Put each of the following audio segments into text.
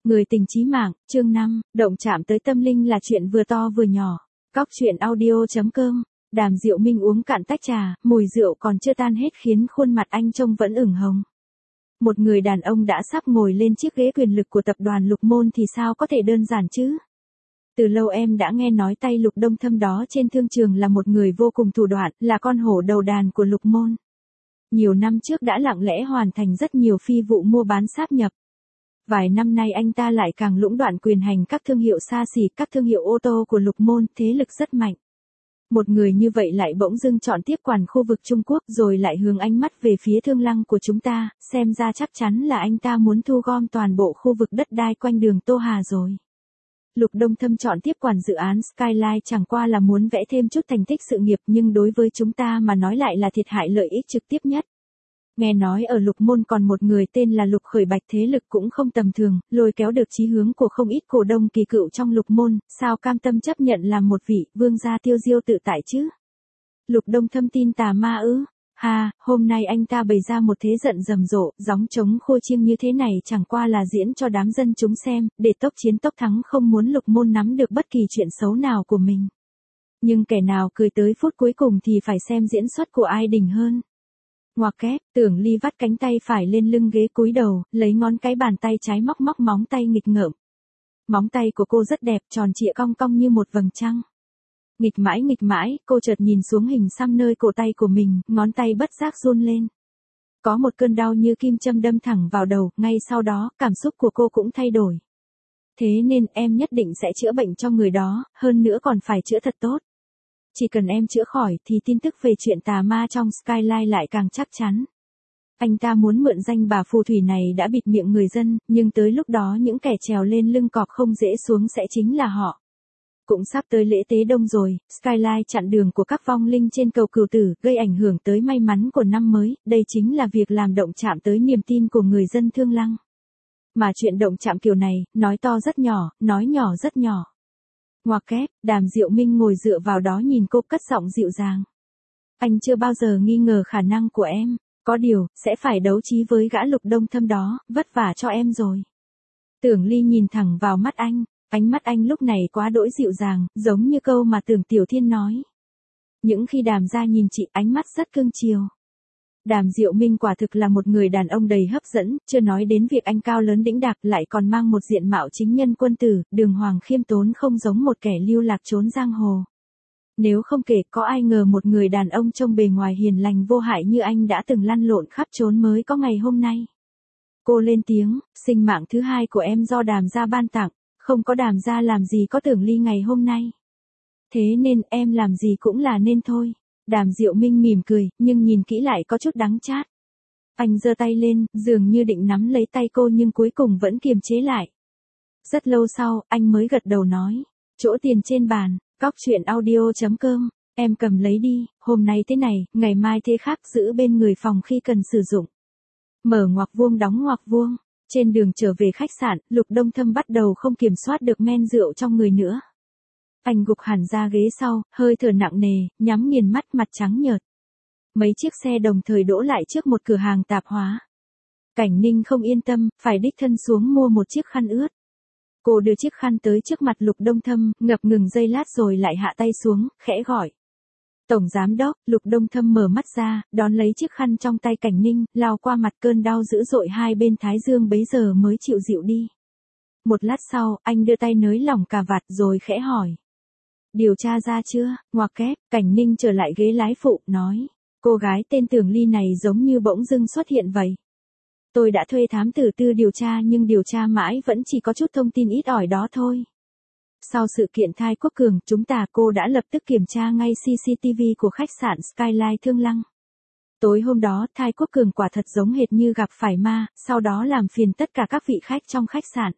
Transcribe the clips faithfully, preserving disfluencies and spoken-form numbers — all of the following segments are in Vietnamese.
Người tình chí mạng, chương năm, động chạm tới tâm linh là chuyện vừa to vừa nhỏ. Cóc truyện audio chấm com. Đàm Diệu Minh uống cạn tách trà, mùi rượu còn chưa tan hết khiến khuôn mặt anh trông vẫn ửng hồng. Một người đàn ông đã sắp ngồi lên chiếc ghế quyền lực của tập đoàn Lục Môn thì sao có thể đơn giản chứ? Từ lâu em đã nghe nói tay Lục Đông Thâm đó trên thương trường là một người vô cùng thủ đoạn, là con hổ đầu đàn của Lục Môn. Nhiều năm trước đã lặng lẽ hoàn thành rất nhiều phi vụ mua bán sáp nhập. Vài năm nay anh ta lại càng lũng đoạn quyền hành các thương hiệu xa xỉ, các thương hiệu ô tô của Lục Môn, thế lực rất mạnh. Một người như vậy lại bỗng dưng chọn tiếp quản khu vực Trung Quốc rồi lại hướng ánh mắt về phía Thương Lăng của chúng ta, xem ra chắc chắn là anh ta muốn thu gom toàn bộ khu vực đất đai quanh đường Tô Hà rồi. Lục Đông Thâm chọn tiếp quản dự án Skyline chẳng qua là muốn vẽ thêm chút thành tích sự nghiệp, nhưng đối với chúng ta mà nói lại là thiệt hại lợi ích trực tiếp nhất. Nghe nói ở Lục Môn còn một người tên là Lục Khởi Bạch, thế lực cũng không tầm thường, lôi kéo được chí hướng của không ít cổ đông kỳ cựu trong Lục Môn, sao cam tâm chấp nhận làm một vị vương gia tiêu diêu tự tại chứ? Lục Đông Thâm tin tà ma ư? Ha, hôm nay anh ta bày ra một thế giận rầm rộ, gióng trống khua chiêng như thế này chẳng qua là diễn cho đám dân chúng xem, để tốc chiến tốc thắng, không muốn Lục Môn nắm được bất kỳ chuyện xấu nào của mình. Nhưng kẻ nào cười tới phút cuối cùng thì phải xem diễn xuất của ai đỉnh hơn. Ngoặc kép, Tưởng Ly vắt cánh tay phải lên lưng ghế cúi đầu, lấy ngón cái bàn tay trái móc móc móng tay nghịch ngợm. Móng tay của cô rất đẹp, tròn trịa cong cong như một vầng trăng. Nghịch mãi nghịch mãi, cô chợt nhìn xuống hình xăm nơi cổ tay của mình, ngón tay bất giác run lên. Có một cơn đau như kim châm đâm thẳng vào đầu, ngay sau đó, cảm xúc của cô cũng thay đổi. Thế nên em nhất định sẽ chữa bệnh cho người đó, hơn nữa còn phải chữa thật tốt. Chỉ cần em chữa khỏi thì tin tức về chuyện tà ma trong Skyline lại càng chắc chắn. Anh ta muốn mượn danh bà phù thủy này đã bịt miệng người dân, nhưng tới lúc đó những kẻ trèo lên lưng cọp không dễ xuống sẽ chính là họ. Cũng sắp tới lễ tế đông rồi, Skyline chặn đường của các vong linh trên cầu Cửu Tử, gây ảnh hưởng tới may mắn của năm mới, đây chính là việc làm động chạm tới niềm tin của người dân Thương Lăng. Mà chuyện động chạm kiểu này, nói to rất nhỏ, nói nhỏ rất nhỏ. Ngoặc kép, Đàm Diệu Minh ngồi dựa vào đó nhìn cô cất giọng dịu dàng. Anh chưa bao giờ nghi ngờ khả năng của em, có điều, sẽ phải đấu trí với gã Lục Đông Thâm đó, vất vả cho em rồi. Tưởng Ly nhìn thẳng vào mắt anh, ánh mắt anh lúc này quá đỗi dịu dàng, giống như câu mà Tưởng Tiểu Thiên nói. Những khi Đàm gia nhìn chị, ánh mắt rất cưng chiều. Đàm Diệu Minh quả thực là một người đàn ông đầy hấp dẫn, chưa nói đến việc anh cao lớn đĩnh đạc lại còn mang một diện mạo chính nhân quân tử, đường hoàng khiêm tốn không giống một kẻ lưu lạc trốn giang hồ. Nếu không kể có ai ngờ một người đàn ông trông bề ngoài hiền lành vô hại như anh đã từng lăn lộn khắp trốn mới có ngày hôm nay. Cô lên tiếng, sinh mạng thứ hai của em do Đàm gia ban tặng, không có Đàm gia làm gì có Tưởng Ly ngày hôm nay. Thế nên em làm gì cũng là nên thôi. Đàm Diệu Minh mỉm cười, nhưng nhìn kỹ lại có chút đắng chát. Anh giơ tay lên, dường như định nắm lấy tay cô nhưng cuối cùng vẫn kiềm chế lại. Rất lâu sau, anh mới gật đầu nói. Chỗ tiền trên bàn, cóc truyện audio chấm com, em cầm lấy đi, hôm nay thế này, ngày mai thế khác, giữ bên người phòng khi cần sử dụng. Mở ngoặc vuông đóng ngoặc vuông. Trên đường trở về khách sạn, Lục Đông Thâm bắt đầu không kiểm soát được men rượu trong người nữa. Anh gục hẳn ra ghế sau, hơi thở nặng nề, nhắm nghiền mắt, mặt trắng nhợt. Mấy chiếc xe đồng thời đỗ lại trước một cửa hàng tạp hóa. Cảnh Ninh không yên tâm, phải đích thân xuống mua một chiếc khăn ướt. Cô đưa chiếc khăn tới trước mặt Lục Đông Thâm, ngập ngừng giây lát rồi lại hạ tay xuống, khẽ gọi. Tổng giám đốc. Lục Đông Thâm mở mắt ra, đón lấy chiếc khăn trong tay Cảnh Ninh, lao qua mặt, cơn đau dữ dội hai bên thái dương bấy giờ mới chịu dịu đi. Một lát sau, anh đưa tay nới lỏng cà vạt rồi khẽ hỏi. Điều tra ra chưa? Ngoặc kép, Cảnh Ninh trở lại ghế lái phụ, nói. Cô gái tên Tưởng Ly này giống như bỗng dưng xuất hiện vậy. Tôi đã thuê thám tử tư điều tra nhưng điều tra mãi vẫn chỉ có chút thông tin ít ỏi đó thôi. Sau sự kiện Thai Quốc Cường, chúng ta cô đã lập tức kiểm tra ngay xê xê tê vê của khách sạn Skyline Thương Lăng. Tối hôm đó, Thai Quốc Cường quả thật giống hệt như gặp phải ma, sau đó làm phiền tất cả các vị khách trong khách sạn.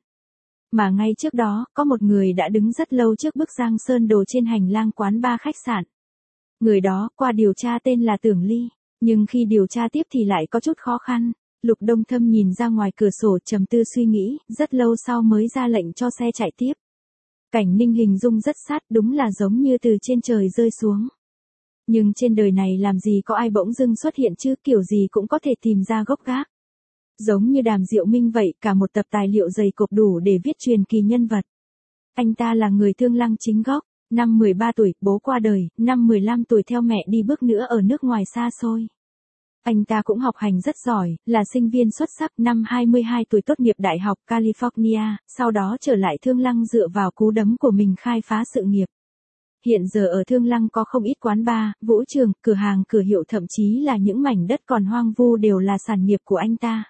Mà ngay trước đó, có một người đã đứng rất lâu trước bức Giang Sơn Đồ trên hành lang quán bar khách sạn. Người đó, qua điều tra tên là Tưởng Ly, nhưng khi điều tra tiếp thì lại có chút khó khăn. Lục Đông Thâm nhìn ra ngoài cửa sổ trầm tư suy nghĩ, rất lâu sau mới ra lệnh cho xe chạy tiếp. Cảnh Ninh hình dung rất sát, đúng là giống như từ trên trời rơi xuống. Nhưng trên đời này làm gì có ai bỗng dưng xuất hiện chứ, kiểu gì cũng có thể tìm ra gốc gác. Giống như Đàm Diệu Minh vậy, cả một tập tài liệu dày cộp đủ để viết truyền kỳ nhân vật. Anh ta là người Thương Lăng chính gốc, năm mười ba tuổi, bố qua đời, năm mười lăm tuổi theo mẹ đi bước nữa ở nước ngoài xa xôi. Anh ta cũng học hành rất giỏi, là sinh viên xuất sắc, năm hai mươi hai tuổi tốt nghiệp Đại học California, sau đó trở lại Thương Lăng dựa vào cú đấm của mình khai phá sự nghiệp. Hiện giờ ở Thương Lăng có không ít quán bar, vũ trường, cửa hàng cửa hiệu, thậm chí là những mảnh đất còn hoang vu đều là sản nghiệp của anh ta.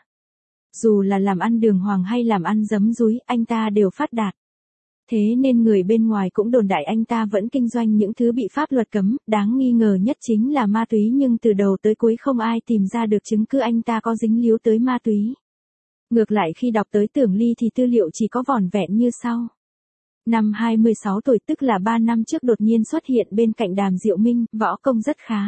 Dù là làm ăn đường hoàng hay làm ăn giấm dúi, anh ta đều phát đạt. Thế nên người bên ngoài cũng đồn đại anh ta vẫn kinh doanh những thứ bị pháp luật cấm, đáng nghi ngờ nhất chính là ma túy, nhưng từ đầu tới cuối không ai tìm ra được chứng cứ anh ta có dính líu tới ma túy. Ngược lại khi đọc tới Tưởng Ly thì tư liệu chỉ có vỏn vẹn như sau. Năm hai mươi sáu tuổi, tức là ba năm trước, đột nhiên xuất hiện bên cạnh Đàm Diệu Minh, võ công rất khá.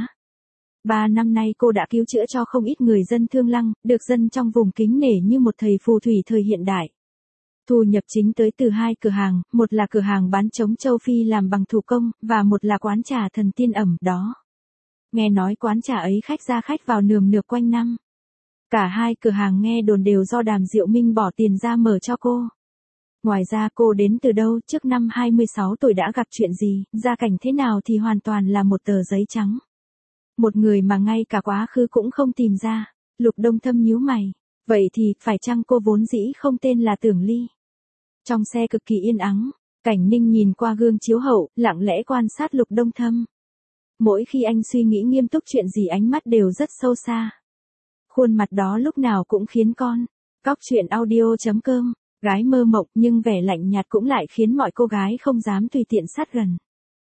Ba năm nay cô đã cứu chữa cho không ít người dân Thương Lăng, được dân trong vùng kính nể như một thầy phù thủy thời hiện đại. Thu nhập chính tới từ hai cửa hàng, một là cửa hàng bán trống châu Phi làm bằng thủ công, và một là quán trà Thần Tiên ẩm đó. Nghe nói quán trà ấy khách ra khách vào nườm nượp quanh năm. Cả hai cửa hàng nghe đồn đều do Đàm Diệu Minh bỏ tiền ra mở cho cô. Ngoài ra cô đến từ đâu, trước năm hai mươi sáu tuổi đã gặp chuyện gì, gia cảnh thế nào thì hoàn toàn là một tờ giấy trắng. Một người mà ngay cả quá khứ cũng không tìm ra. Lục Đông Thâm nhíu mày. Vậy thì, phải chăng cô vốn dĩ không tên là Tưởng Ly? Trong xe cực kỳ yên ắng, Cảnh Ninh nhìn qua gương chiếu hậu, lặng lẽ quan sát Lục Đông Thâm. Mỗi khi anh suy nghĩ nghiêm túc chuyện gì ánh mắt đều rất sâu xa. Khuôn mặt đó lúc nào cũng khiến con. Cóc truyện audio chấm com, gái mơ mộng nhưng vẻ lạnh nhạt cũng lại khiến mọi cô gái không dám tùy tiện sát gần.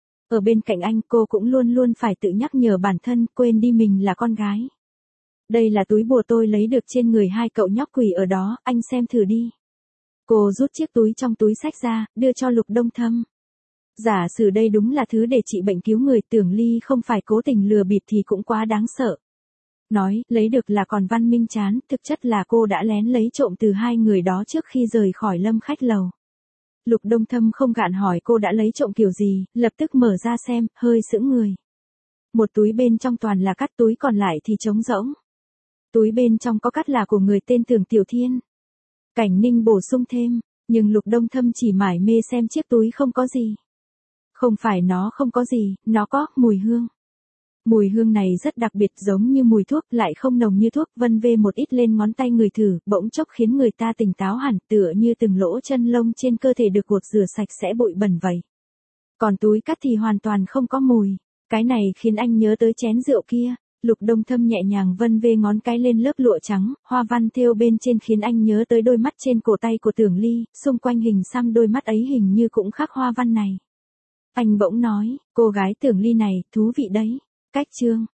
Ở bên cạnh anh cô cũng luôn luôn phải tự nhắc nhở bản thân, quên đi mình là con gái. Đây là túi bùa tôi lấy được trên người hai cậu nhóc quỷ ở đó, anh xem thử đi. Cô rút chiếc túi trong túi xách ra, đưa cho Lục Đông Thâm. Giả sử đây đúng là thứ để trị bệnh cứu người, Tưởng Ly không phải cố tình lừa bịp thì cũng quá đáng sợ. Nói, lấy được là còn văn minh chán, thực chất là cô đã lén lấy trộm từ hai người đó trước khi rời khỏi Lâm khách lầu. Lục Đông Thâm không gạn hỏi cô đã lấy trộm kiểu gì, lập tức mở ra xem, hơi sững người. Một túi bên trong toàn là cắt, túi còn lại thì trống rỗng. Túi bên trong có cắt là của người tên Tưởng Tiểu Thiên. Cảnh Ninh bổ sung thêm, nhưng Lục Đông Thâm chỉ mải mê xem chiếc túi không có gì. Không phải nó không có gì, nó có mùi hương. Mùi hương này rất đặc biệt, giống như mùi thuốc, lại không nồng như thuốc, vân vê một ít lên ngón tay người thử, bỗng chốc khiến người ta tỉnh táo hẳn, tựa như từng lỗ chân lông trên cơ thể được gột rửa sạch sẽ bụi bẩn vậy. Còn túi cắt thì hoàn toàn không có mùi. Cái này khiến anh nhớ tới chén rượu kia. Lục Đông Thâm nhẹ nhàng vân vê ngón cái lên lớp lụa trắng, hoa văn thêu bên trên khiến anh nhớ tới đôi mắt trên cổ tay của Tưởng Ly, xung quanh hình xăm đôi mắt ấy hình như cũng khắc hoa văn này. Anh bỗng nói, cô gái Tưởng Ly này, thú vị đấy. Cách chương